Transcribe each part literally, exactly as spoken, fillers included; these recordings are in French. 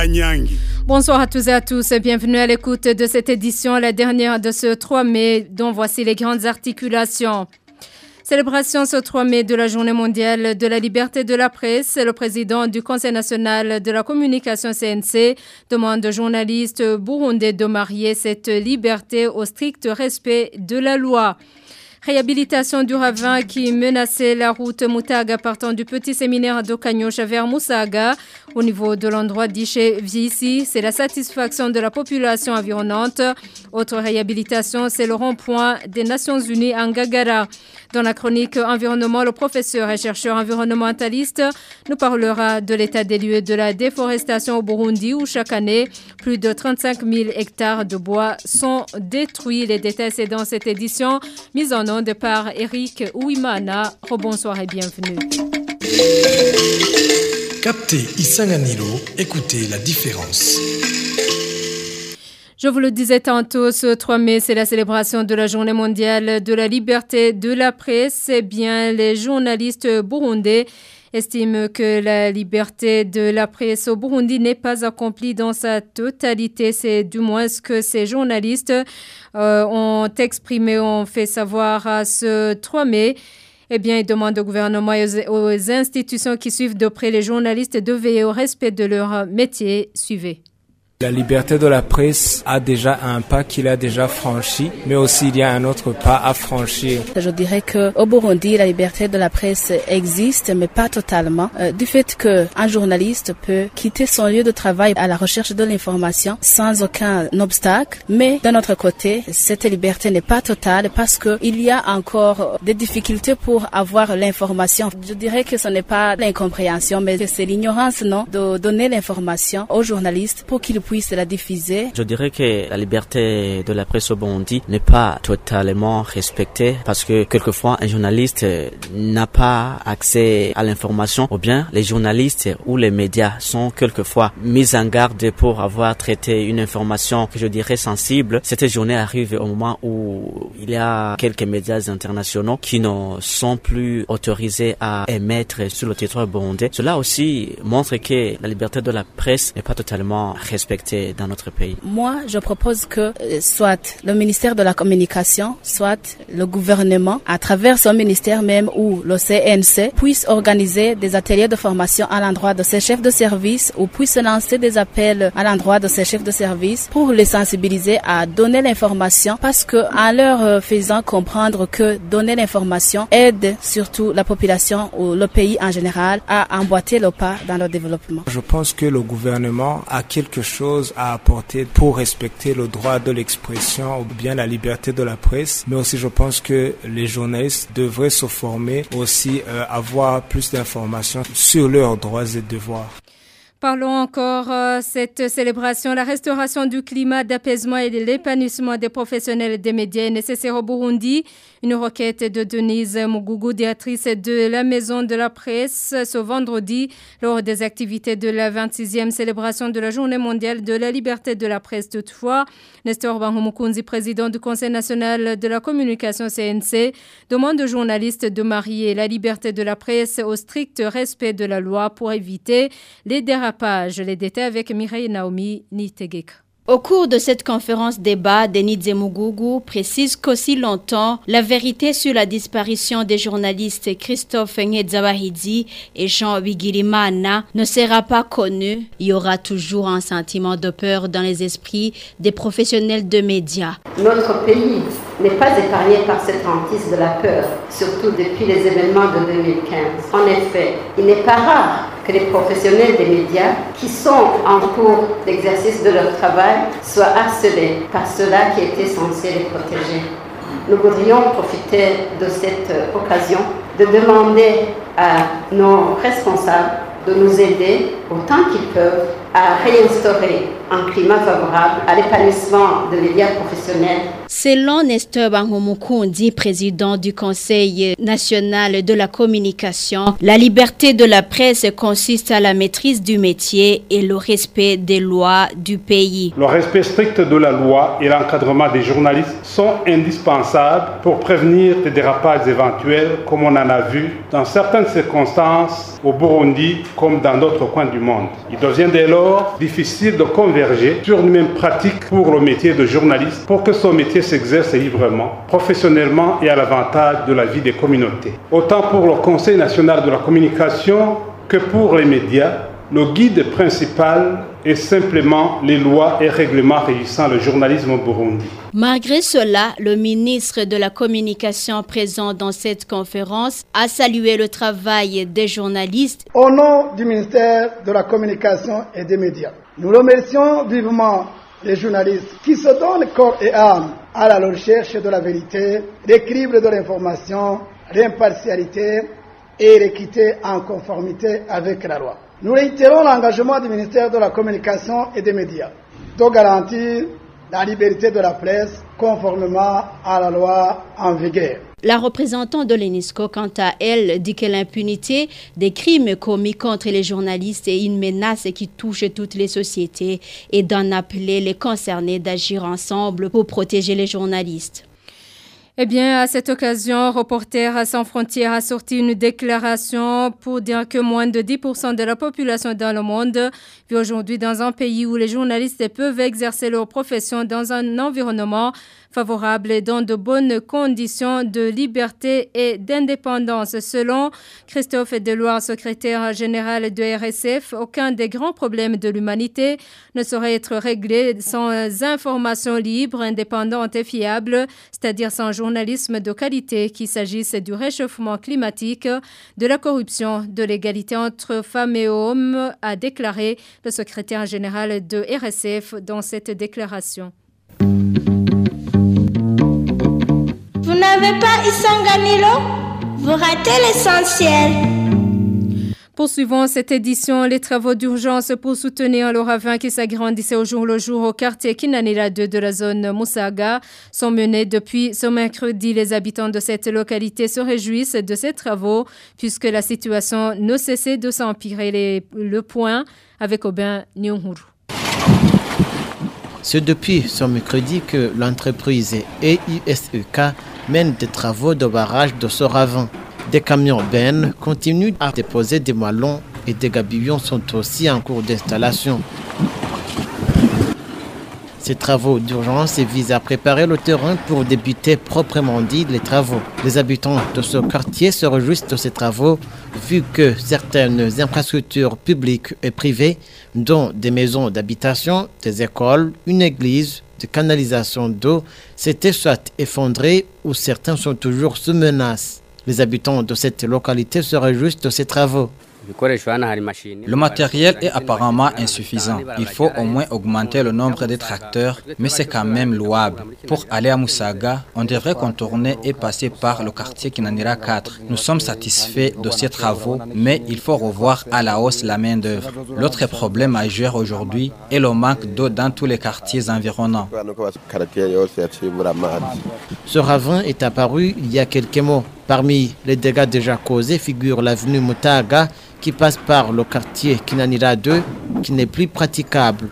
Nyangi. Bonsoir à tous et à tous, bienvenue à l'écoute de cette édition, la dernière de ce trois mai, dont voici les grandes articulations. Célébration ce trois mai de la Journée mondiale de la liberté de la presse. Le président du Conseil national de la communication C N C demande aux journalistes burundais de marier cette liberté au strict respect de la loi. Réhabilitation du ravin qui menaçait la route Moutaga partant du petit séminaire d'Okanyosha vers Moussaga. Au niveau de l'endroit d'Iché Vici, c'est la satisfaction de la population environnante. Autre réhabilitation, c'est le rond-point des Nations Unies à Ngagara. Dans la chronique environnement, le professeur et chercheur environnementaliste nous parlera de l'état des lieux de la déforestation au Burundi où chaque année, plus de trente-cinq mille hectares de bois sont détruits. Les détails, c'est dans cette édition mise en onde par Eric Ouimana. Rebonsoir et bienvenue. Captez Isanganilo, écoutez la différence. Je vous le disais tantôt, ce trois mai, c'est la célébration de la Journée mondiale de la liberté de la presse. Eh bien, les journalistes burundais estiment que la liberté de la presse au Burundi n'est pas accomplie dans sa totalité. C'est du moins ce que ces journalistes euh, ont exprimé, ont fait savoir à ce trois mai. Eh bien, ils demandent au gouvernement et aux, aux institutions qui suivent de près les journalistes de veiller au respect de leur métier. Suivez. La liberté de la presse a déjà un pas qu'il a déjà franchi, mais aussi il y a un autre pas à franchir. Je dirais que au Burundi, la liberté de la presse existe, mais pas totalement. Euh, du fait que un journaliste peut quitter son lieu de travail à la recherche de l'information sans aucun obstacle, mais d'un autre côté, cette liberté n'est pas totale parce que il y a encore des difficultés pour avoir l'information. Je dirais que ce n'est pas l'incompréhension, mais que c'est l'ignorance, non, de donner l'information aux journalistes pour qu'ils puisse la diffuser. Je dirais que la liberté de la presse au Burundi n'est pas totalement respectée parce que quelquefois un journaliste n'a pas accès à l'information ou bien les journalistes ou les médias sont quelquefois mis en garde pour avoir traité une information que je dirais sensible. Cette journée arrive au moment où il y a quelques médias internationaux qui ne sont plus autorisés à émettre sur le territoire burundais. Cela aussi montre que la liberté de la presse n'est pas totalement respectée dans notre pays. Moi, je propose que euh, soit le ministère de la communication, soit le gouvernement, à travers son ministère même ou le C N C, puisse organiser des ateliers de formation à l'endroit de ces chefs de service ou puisse lancer des appels à l'endroit de ces chefs de service pour les sensibiliser à donner l'information parce que en leur faisant comprendre que donner l'information aide surtout la population ou le pays en général à emboîter le pas dans le développement. Je pense que le gouvernement a quelque chose à apporter pour respecter le droit de l'expression ou bien la liberté de la presse, mais aussi je pense que les journalistes devraient se former aussi, euh, avoir plus d'informations sur leurs droits et devoirs. Parlons encore euh, cette célébration, la restauration du climat d'apaisement et de l'épanouissement des professionnels des médias est nécessaire au Burundi. Une requête de Denise Mugugu, directrice de la Maison de la Presse, ce vendredi lors des activités de la vingt-sixième célébration de la Journée mondiale de la liberté de la presse. Toutefois, Nestor Banhoumukunzi, président du Conseil national de la communication C N C, demande aux journalistes de marier la liberté de la presse au strict respect de la loi pour éviter les dérapages. Les détails avec Mireille Naomi Nitegek. Au cours de cette conférence débat, Denise Mugugu précise qu'aussi longtemps, la vérité sur la disparition des journalistes Christophe Ngedzawahidi et Jean Bigirimana ne sera pas connue. Il y aura toujours un sentiment de peur dans les esprits des professionnels de médias. Notre pays n'est pas épargné par cette hantise de la peur, surtout depuis les événements de deux mille quinze. En effet, il n'est pas rare que les professionnels des médias qui sont en cours d'exercice de leur travail soient harcelés par ceux-là qui étaient censés les protéger. Nous voudrions profiter de cette occasion de demander à nos responsables de nous aider autant qu'ils peuvent à réinstaurer un climat favorable à l'épanouissement des médias professionnels. Selon Nestor Banhoumukunzi, président du Conseil national de la communication, la liberté de la presse consiste à la maîtrise du métier et le respect des lois du pays. Le respect strict de la loi et l'encadrement des journalistes sont indispensables pour prévenir des dérapages éventuels comme on en a vu dans certaines circonstances au Burundi comme dans d'autres coins du monde. Il devient dès lors alors difficile de converger sur une même pratique pour le métier de journaliste pour que son métier s'exerce librement, professionnellement et à l'avantage de la vie des communautés. Autant pour le Conseil national de la communication que pour les médias, le guide principal est simplement les lois et règlements régissant le journalisme au Burundi. Malgré cela, le ministre de la Communication présent dans cette conférence a salué le travail des journalistes. Au nom du ministère de la Communication et des médias, nous remercions vivement les journalistes qui se donnent corps et âme à la recherche de la vérité, l'équilibre de l'information, l'impartialité et l'équité en conformité avec la loi. Nous réitérons l'engagement du ministère de la Communication et des médias de garantir la liberté de la presse conformément à la loi en vigueur. La représentante de l'UNESCO, quant à elle, dit que l'impunité des crimes commis contre les journalistes est une menace qui touche toutes les sociétés et d'en appeler les concernés d'agir ensemble pour protéger les journalistes. Eh bien, à cette occasion, Reporters sans frontières a sorti une déclaration pour dire que moins de dix pour cent de la population dans le monde vit aujourd'hui dans un pays où les journalistes peuvent exercer leur profession dans un environnement favorable et dans de bonnes conditions de liberté et d'indépendance. Selon Christophe Deloire, secrétaire général de R S F, aucun des grands problèmes de l'humanité ne saurait être réglé sans informations libres, indépendantes et fiables, c'est-à-dire sans journalisme de qualité, qu'il s'agisse du réchauffement climatique, de la corruption, de l'égalité entre femmes et hommes, a déclaré le secrétaire général de R S F dans cette déclaration. Vous n'avez pas Isanganilo? Vous ratez l'essentiel. Poursuivons cette édition, les travaux d'urgence pour soutenir le ravin qui s'agrandissait au jour le jour au quartier Kinanira deux de la zone Musaga sont menés depuis ce mercredi. Les habitants de cette localité se réjouissent de ces travaux puisque la situation ne cessait de s'empirer. Les, le point avec Aubin Nyonghuru. C'est depuis ce mercredi que l'entreprise E I S E K mène des travaux de barrage de ce ravin. Des camions bennes continuent à déposer des moellons et des gabillons sont aussi en cours d'installation. Ces travaux d'urgence visent à préparer le terrain pour débuter proprement dit les travaux. Les habitants de ce quartier se réjouissent de ces travaux vu que certaines infrastructures publiques et privées, dont des maisons d'habitation, des écoles, une église, des canalisations d'eau, s'étaient soit effondrées ou certains sont toujours sous menace. Les habitants de cette localité se réjouissent de ces travaux. Le matériel est apparemment insuffisant. Il faut au moins augmenter le nombre de tracteurs, mais c'est quand même louable. Pour aller à Musaga, on devrait contourner et passer par le quartier Kinanira quatre. Nous sommes satisfaits de ces travaux, mais il faut revoir à la hausse la main-d'œuvre. L'autre problème majeur aujourd'hui est le manque d'eau dans tous les quartiers environnants. Ce ravin est apparu il y a quelques mois. Parmi les dégâts déjà causés figure l'avenue Mutaga qui passe par le quartier Kinanira deux qui n'est plus praticable.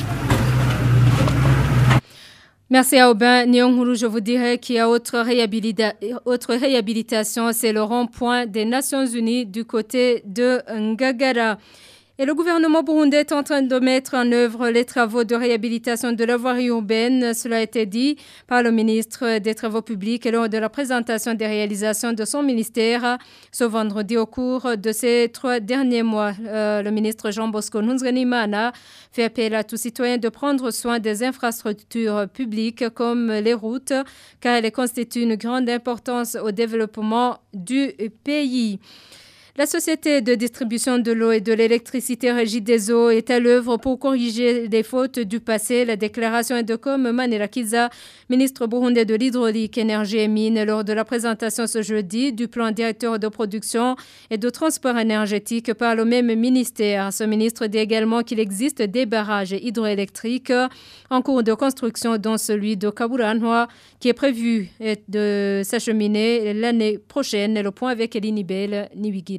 Merci à Aubin Nyonghuru. Je vous dirais qu'il y a autre, réhabilita- autre réhabilitation, c'est le rond-point des Nations Unies du côté de Ngagara. Et le gouvernement burundais est en train de mettre en œuvre les travaux de réhabilitation de la voirie urbaine. Cela a été dit par le ministre des Travaux publics lors de la présentation des réalisations de son ministère ce vendredi au cours de ces trois derniers mois. Euh, le ministre Jean Bosco Ntunzwenimana fait appel à tout citoyen de prendre soin des infrastructures publiques comme les routes, car elles constituent une grande importance au développement du pays. La société de distribution de l'eau et de l'électricité Regideso est à l'œuvre pour corriger les fautes du passé. La déclaration est de comme Manela Kiza, ministre burundais de l'hydraulique, énergie et mines, lors de la présentation ce jeudi du plan directeur de production et de transport énergétique par le même ministère. Ce ministre dit également qu'il existe des barrages hydroélectriques en cours de construction, dont celui de Kaburanwa, qui est prévu de s'acheminer l'année prochaine. Le point avec Elinibel Niwigira.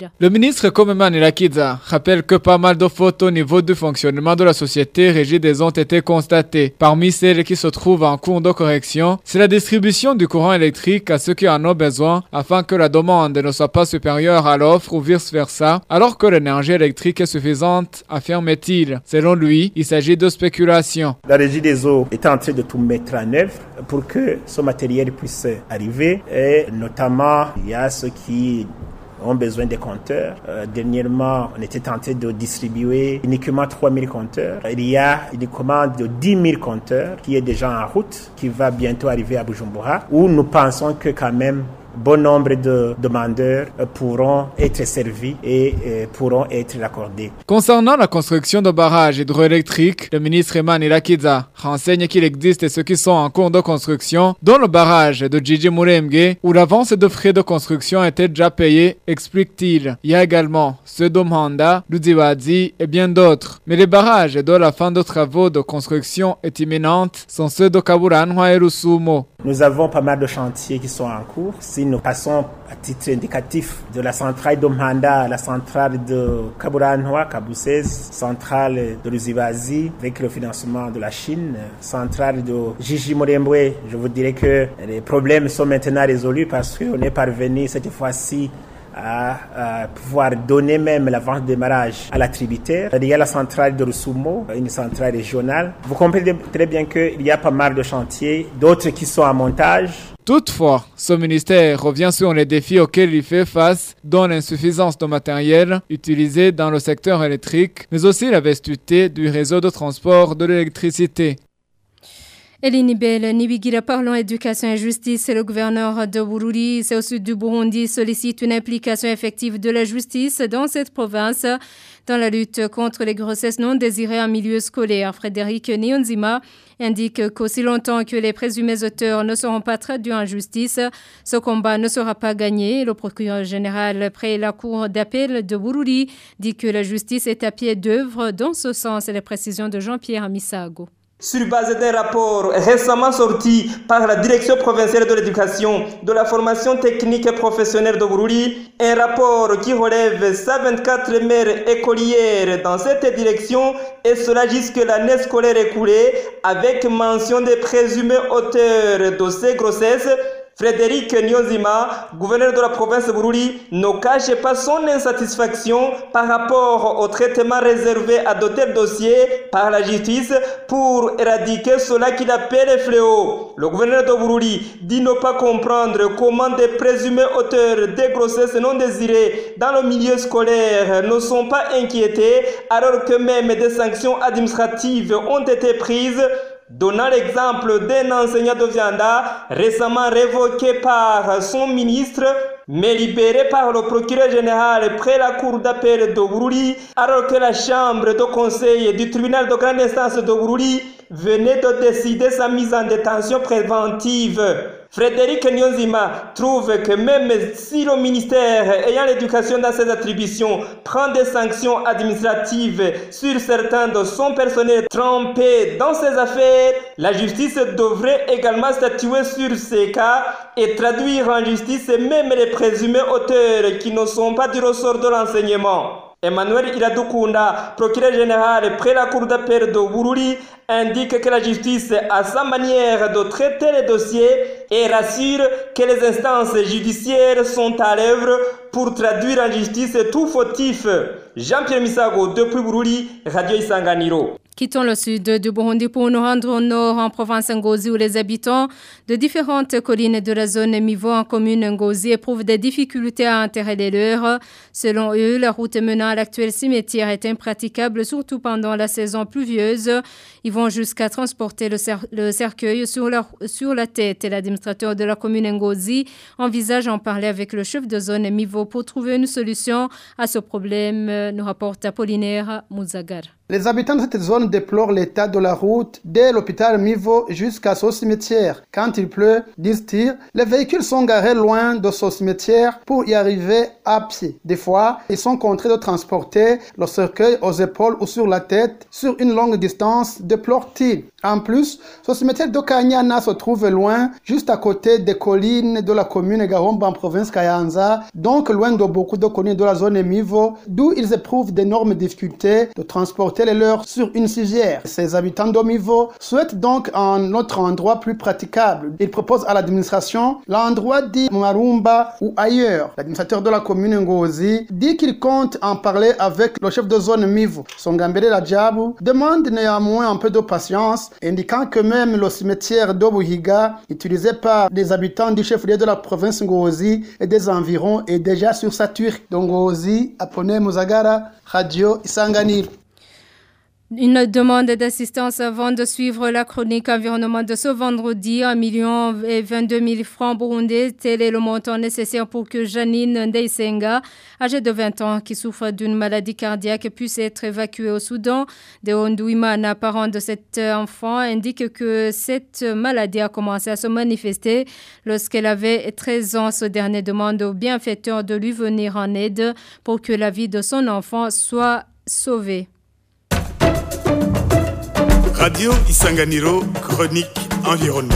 Bagira. Le ministre Komema Nirakiza rappelle que pas mal de fautes au niveau du fonctionnement de la société Régides ont été constatées. Parmi celles qui se trouvent en cours de correction, c'est la distribution du courant électrique à ceux qui en ont besoin afin que la demande ne soit pas supérieure à l'offre ou vice-versa, alors que l'énergie électrique est suffisante, affirme-t-il. Selon lui, il s'agit de spéculation. La Régie des eaux est en train de tout mettre en œuvre pour que ce matériel puisse arriver et notamment il y a ceux qui ont besoin des compteurs. Euh, dernièrement, on était tenté de distribuer uniquement trois mille compteurs. Il y a une commande de dix mille compteurs qui est déjà en route, qui va bientôt arriver à Bujumbura, où nous pensons que quand même bon nombre de demandeurs pourront être servis et pourront être accordés. Concernant la construction de barrages hydroélectriques, le ministre Emmanuel Nirakiza renseigne qu'il existe ceux qui sont en cours de construction, dont le barrage de Gigi Murembwe, où l'avance de frais de construction était déjà payée, explique-t-il. Il y a également ceux d'Omhanda, d'Udziwazi et bien d'autres. Mais les barrages dont la fin de travaux de construction est imminente sont ceux de Kaburanwa et Rusumo. Nous avons pas mal de chantiers qui sont en cours. Si nous passons à titre indicatif de la centrale d'Omhanda à la centrale de Kaburanwa, Kabusez, centrale de Ruzibazi, avec le financement de la Chine, centrale de Gigi Murembwe, je vous dirais que les problèmes sont maintenant résolus parce qu'on est parvenu cette fois-ci à, à pouvoir donner même l'avance de démarrage à la tributaire. Il y a la centrale de Rusumo, une centrale régionale. Vous comprenez très bien qu'il y a pas mal de chantiers, d'autres qui sont en montage. Toutefois, ce ministère revient sur les défis auxquels il fait face, dont l'insuffisance de matériel utilisé dans le secteur électrique, mais aussi la vastuité du réseau de transport de l'électricité. Eline Bell, Nibigira, parlons éducation et justice. Le gouverneur de Bururi, c'est au sud du Burundi, sollicite une implication effective de la justice dans cette province dans la lutte contre les grossesses non désirées en milieu scolaire. Frédéric Niyonzima indique qu'aussi longtemps que les présumés auteurs ne seront pas traduits en justice, ce combat ne sera pas gagné. Le procureur général près la cour d'appel de Bururi dit que la justice est à pied d'œuvre. Dans ce sens, les précisions de Jean-Pierre Misago. Sur base d'un rapport récemment sorti par la Direction provinciale de l'éducation, de la formation technique et professionnelle de Bururi, un rapport qui relève cent vingt-quatre mères écolières dans cette direction, et cela jusque l'année scolaire écoulée, avec mention des présumés auteurs de ces grossesses. Frédéric Niyonzima, gouverneur de la province de Bururi, ne cache pas son insatisfaction par rapport au traitement réservé à de tels dossiers par la justice pour éradiquer cela qu'il appelle fléau. Le gouverneur de Bururi dit ne pas comprendre comment des présumés auteurs des grossesses non désirées dans le milieu scolaire ne sont pas inquiétés alors que même des sanctions administratives ont été prises. Donnant l'exemple d'un enseignant de Vianda récemment révoqué par son ministre, mais libéré par le procureur général près la cour d'appel de Bururi, alors que la chambre de conseil du tribunal de grande instance de Bururi venait de décider sa mise en détention préventive. Frédéric Niyonzima trouve que même si le ministère ayant l'éducation dans ses attributions prend des sanctions administratives sur certains de son personnel trempé dans ses affaires, la justice devrait également statuer sur ces cas et traduire en justice même les présumés auteurs qui ne sont pas du ressort de l'enseignement. Emmanuel Iradukunda, procureur général près la cour d'appel de Bururi, indique que la justice a sa manière de traiter les dossiers et rassure que les instances judiciaires sont à l'œuvre pour traduire en justice tout fautif. Jean-Pierre Misago, depuis Bururi, Radio Isanganiro. Quittons le sud du Burundi pour nous rendre au nord en province Ngozi où les habitants de différentes collines de la zone Mivo en commune Ngozi éprouvent des difficultés à enterrer les leurs. Selon eux, la route menant à l'actuel cimetière est impraticable, surtout pendant la saison pluvieuse. Ils vont jusqu'à transporter le, cer- le cercueil sur la, sur la tête. Et l'administrateur de la commune Ngozi envisage en parler avec le chef de zone Mivo pour trouver une solution à ce problème, nous rapporte Apollinaire Mouzagar. Les habitants de cette zone déplorent l'état de la route dès l'hôpital Mivo jusqu'à ce cimetière. Quand il pleut, disent-ils, les véhicules sont garés loin de ce cimetière pour y arriver à pied. Des fois, ils sont contraints de transporter le cercueil aux épaules ou sur la tête sur une longue distance, déplore-t-il. En plus, ce cimetière de Kanyana se trouve loin, juste à côté des collines de la commune Garomba en province Kayanza, donc loin de beaucoup de collines de la zone Mivo, d'où ils éprouvent d'énormes difficultés de transporter les leurs sur une civière. Ces habitants de Mivo souhaitent donc un autre endroit plus praticable. Ils proposent à l'administration l'endroit dit Marumba ou ailleurs. L'administrateur de la commune Ngozi dit qu'il compte en parler avec le chef de zone Mivo. Songambele Ladjabou demande néanmoins un peu de patience, indiquant que même le cimetière d'Obuhiga, utilisé par les habitants du chef-lieu de la province Ngozi et des environs, est déjà sursaturé. Donc Ngozi, Apone Muzagara, Radio Isanganiro. Une demande d'assistance avant de suivre la chronique environnement de ce vendredi. un million vingt-deux mille francs burundais. Tel est le montant nécessaire pour que Janine Ndeisenga, âgée de vingt ans, qui souffre d'une maladie cardiaque, puisse être évacuée au Soudan. Deondouimana, parent de cet enfant, indique que cette maladie a commencé à se manifester lorsqu'elle avait treize ans. Ce dernier demande au bienfaiteur de lui venir en aide pour que la vie de son enfant soit sauvée. Radio Isanganiro, chronique environnement.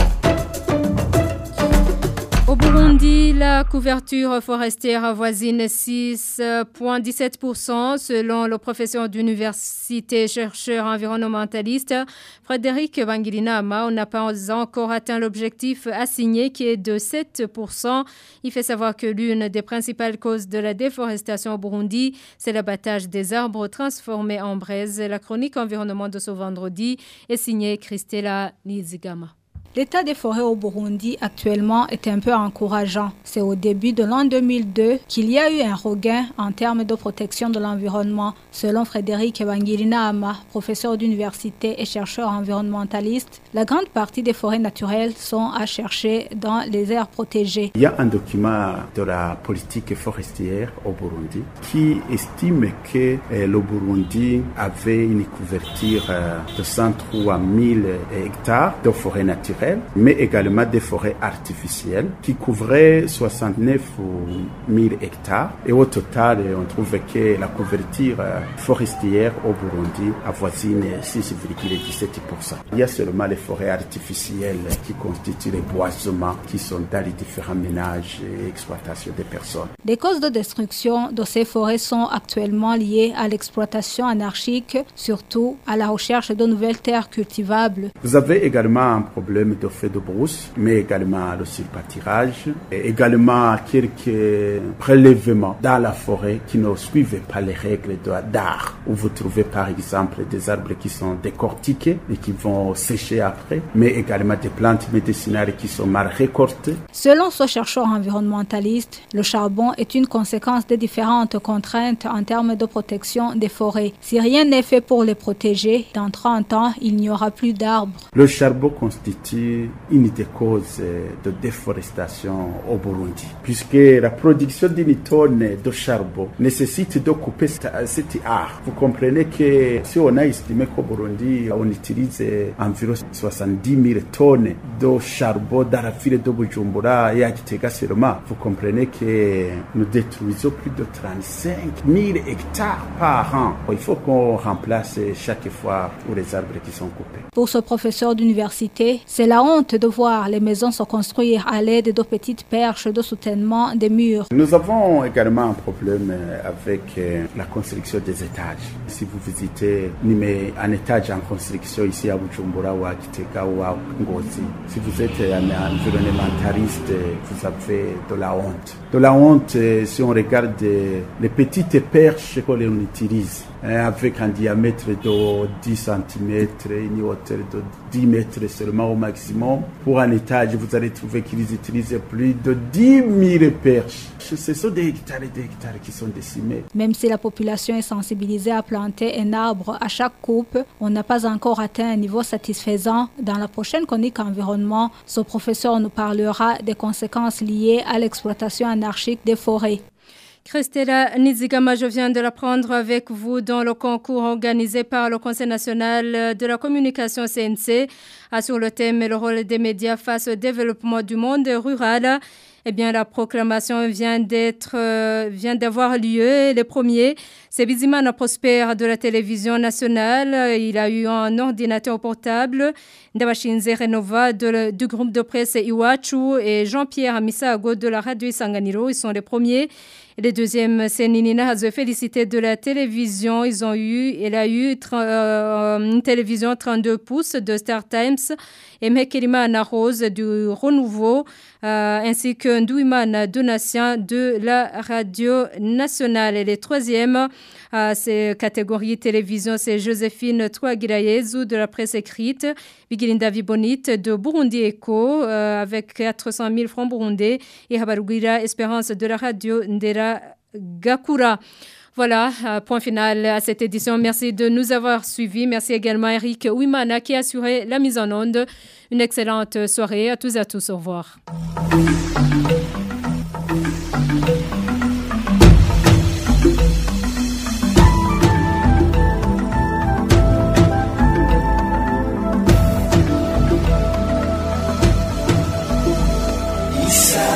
Au Burundi, la couverture forestière avoisine six virgule dix-sept pour cent selon le professeur d'université chercheur environnementaliste Frédéric Bangilinama. On n'a pas encore atteint l'objectif assigné qui est de sept pour cent. Il fait savoir que l'une des principales causes de la déforestation au Burundi, c'est l'abattage des arbres transformés en braise. La chronique environnement de ce vendredi est signée Christella Nizigama. L'état des forêts au Burundi actuellement est un peu encourageant. C'est au début de l'an deux mille deux qu'il y a eu un regain en termes de protection de l'environnement. Selon Frédéric Bangilinama, professeur d'université et chercheur environnementaliste, la grande partie des forêts naturelles sont à chercher dans les aires protégées. Il y a un document de la politique forestière au Burundi qui estime que eh, le Burundi avait une couverture eh, de cent trois mille hectares de forêts naturelles, mais également des forêts artificielles qui couvraient soixante-neuf mille hectares. Et au total, on trouve que la couverture forestière au Burundi avoisine six virgule dix-sept pour cent. Il y a seulement les forêts artificielles qui constituent les boisements qui sont dans les différents ménages et exploitations des personnes. Les causes de destruction de ces forêts sont actuellement liées à l'exploitation anarchique, surtout à la recherche de nouvelles terres cultivables. Vous avez également un problème de feu de brousse, mais également le surpâturage, et également quelques prélèvements dans la forêt qui ne suivent pas les règles d'art, où vous trouvez par exemple des arbres qui sont décortiqués et qui vont sécher après, mais également des plantes médicinales qui sont mal récoltées. Selon ce chercheur environnementaliste, le charbon est une conséquence des différentes contraintes en termes de protection des forêts. Si rien n'est fait pour les protéger, dans trente ans, il n'y aura plus d'arbres. Le charbon constitue une des causes de déforestation au Burundi, puisque la production d'une tonne de charbon nécessite de couper cet arbre. Vous comprenez que si on a estimé qu'au Burundi, on utilise environ soixante-dix mille tonnes de charbon dans la ville de Bujumbura et à Gitega seulement, vous comprenez que nous détruisons plus de trente-cinq mille hectares par an. Il faut qu'on remplace chaque fois pour les arbres qui sont coupés. Pour ce professeur d'université, c'est la honte de voir les maisons se construire à l'aide de petites perches de soutènement des murs. Nous avons également un problème avec la construction des étages. Si vous visitez un étage en construction ici à Bujumbura ou à Gitega ou à Ngozi, si vous êtes un environnementaliste, vous avez de la honte. De la honte si on regarde les petites perches qu'on utilise, avec un diamètre de dix centimètres, une hauteur de dix mètres seulement au maximum. Pour un étage, vous allez trouver qu'ils utilisent plus de dix mille perches. Ce sont des hectares et des hectares qui sont décimés. Même si la population est sensibilisée à planter un arbre à chaque coupe, on n'a pas encore atteint un niveau satisfaisant. Dans la prochaine chronique environnement, ce professeur nous parlera des conséquences liées à l'exploitation anarchique des forêts. Christella Nizigama, je viens de l'apprendre avec vous dans le concours organisé par le Conseil national de la communication C N C sur le thème le rôle des médias face au développement du monde rural. Eh bien, la proclamation vient d'être, euh, vient d'avoir lieu. Le premier, c'est Bizimana Prosper de la télévision nationale. Il a eu un ordinateur portable. Ndabashinze Renova de le, du groupe de presse Iwachu et Jean-Pierre Misago de la radio Isanganiro. Ils sont les premiers. Et le deuxième, c'est Ninina Hazwe Félicité de la télévision. Ils ont eu, elle a eu euh, une télévision trente-deux pouces de Star Times et Mekelima Anna Rose du Renouveau, euh, ainsi que Ndouimana Donatien de la radio nationale. Et les troisièmes, euh, c'est catégorie télévision, c'est Joséphine Touagirayezu de la presse écrite, Bigirinda Vibonite de Burundi Echo euh, avec quatre cent mille francs burundais et Habarugira Espérance de la radio Ndera Gakura. Voilà, euh, point final à cette édition. Merci de nous avoir suivis. Merci également à Eric Ouimana qui a assuré la mise en onde. Une excellente soirée à tous et à tous. Au revoir. Isa